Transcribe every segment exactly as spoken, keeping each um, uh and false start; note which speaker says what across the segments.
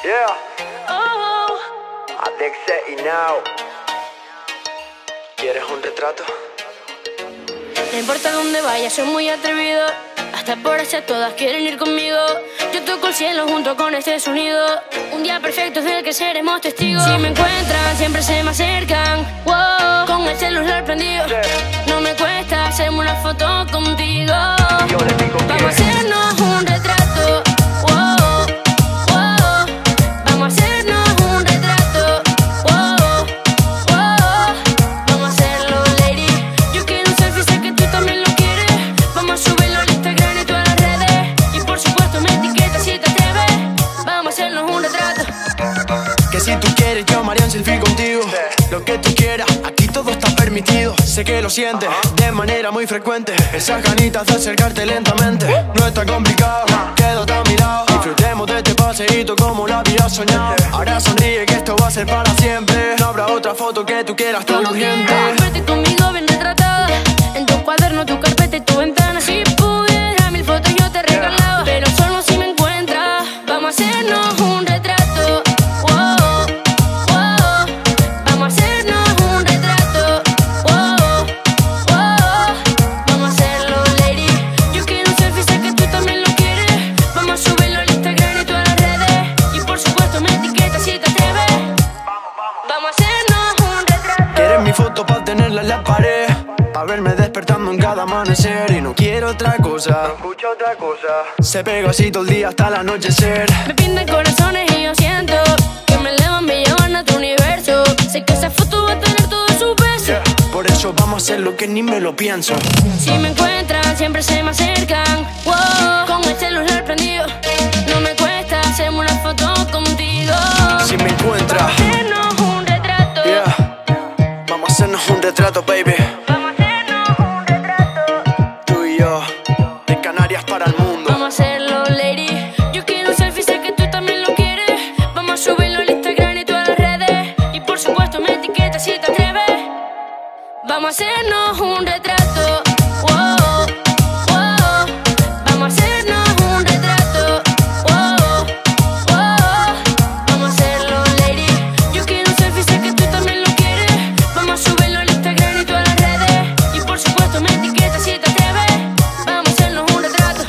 Speaker 1: Yeah. Oh. Adexe y Now. ¿Quieres un retrato?
Speaker 2: No importa dónde vaya, soy muy atrevido. Hasta por hacia todas quieren ir conmigo. Yo toco el cielo junto con este sonido. Un día perfecto es del que seremos testigos. Si me encuentran, siempre se me acercan. Wow, con el celular prendido. No me cuesta hacerme una foto contigo. Vamos a hacernos un retrato. Wow, wow. Vamos a hacernos un retrato. Wow, wow. Vamos a hacerlo, lady. Yo quiero un selfie, sé que tú también lo quieres. Vamos a subirlo al Instagram y todas las redes. Y por supuesto me etiquetas si te atreves. Vamos a hacernos un retrato.
Speaker 3: Que si tú quieres yo me haría un selfie contigo. Lo que tú quieras, aquí todo está permitido. Sé que lo sientes de manera muy frecuente. Esas ganitas de acercarte lentamente. No está complicado, quédate a mi lado. Disfrutemos de este paseíto como lo había soñado. Ahora sonríe que esto va a ser para siempre. No habrá otra foto que tú quieras tan urgente.
Speaker 2: Verte conmigo bien retratada. En tu cuaderno, tu carpeta y tu ventana. Si pudiera mil fotos yo te regalaba. Pero solo si me encuentras. Vamos a hacernos un retrato. Wow, wow. Vamos a hacernos un retrato. Wow, wow. Vamos a hacerlo, lady. Yo quiero un selfie, sé que tú también lo quieres. Vamos a subirlo al Instagram y todas las redes. Y por supuesto me etiquetas si te atreves. Vamos a hacernos un retrato.
Speaker 3: Quieres mi foto para tenerla en la pared, pa' verme despertando en cada amanecer. Y no quiero otra cosa,
Speaker 1: No escucho otra cosa.
Speaker 3: se pega así todo el día hasta el anochecer.
Speaker 2: Me pintan corazones y yo siento que me elevan, me llevan a tu universo. Sé que esa foto va a tener todo su peso.
Speaker 3: Por eso vamos a hacer lo que ni me lo pienso.
Speaker 2: Si me encuentran, siempre se me acercan. Wow, con el celular prendido. No me cuesta hacerme una foto contigo.
Speaker 3: Si me encuentras,
Speaker 2: Hacernos un retrato.
Speaker 3: yeah, vamos a hacernos un retrato, baby.
Speaker 2: Vamos a hacernos un retrato.
Speaker 3: Tú y yo, de Canarias para el mundo.
Speaker 2: Vamos a hacerlo, lady. Yo quiero un selfie, sé que tú también lo quieres. Vamos a subirlo al Instagram y todas las redes. Y por supuesto me etiquetas si te atreves. Vamos a hacernos un retrato. Wow, wow. Vamos a hacernos un retrato. Wow, wow. Vamos a hacerlo, lady. Yo quiero un selfie, sé que tú también lo quieres. Vamos a subirlo al Instagram y todas las redes. Y por supuesto me etiquetas si te atreves. Vamos a hacernos un retrato.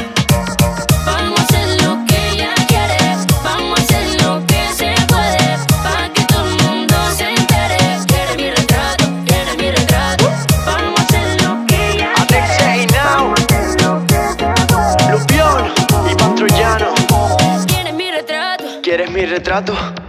Speaker 2: Vamos a hacer lo que ella quiere. Vamos a hacer lo que se puede. Pa' que todo el mundo se entere. Quiere mi retrato, quiere mi retrato. Vamos a hacer lo que ella
Speaker 1: Adexe y Now.
Speaker 3: Lupión y Patrollano.
Speaker 2: quiere mi retrato.
Speaker 3: ¿Quieres mi retrato?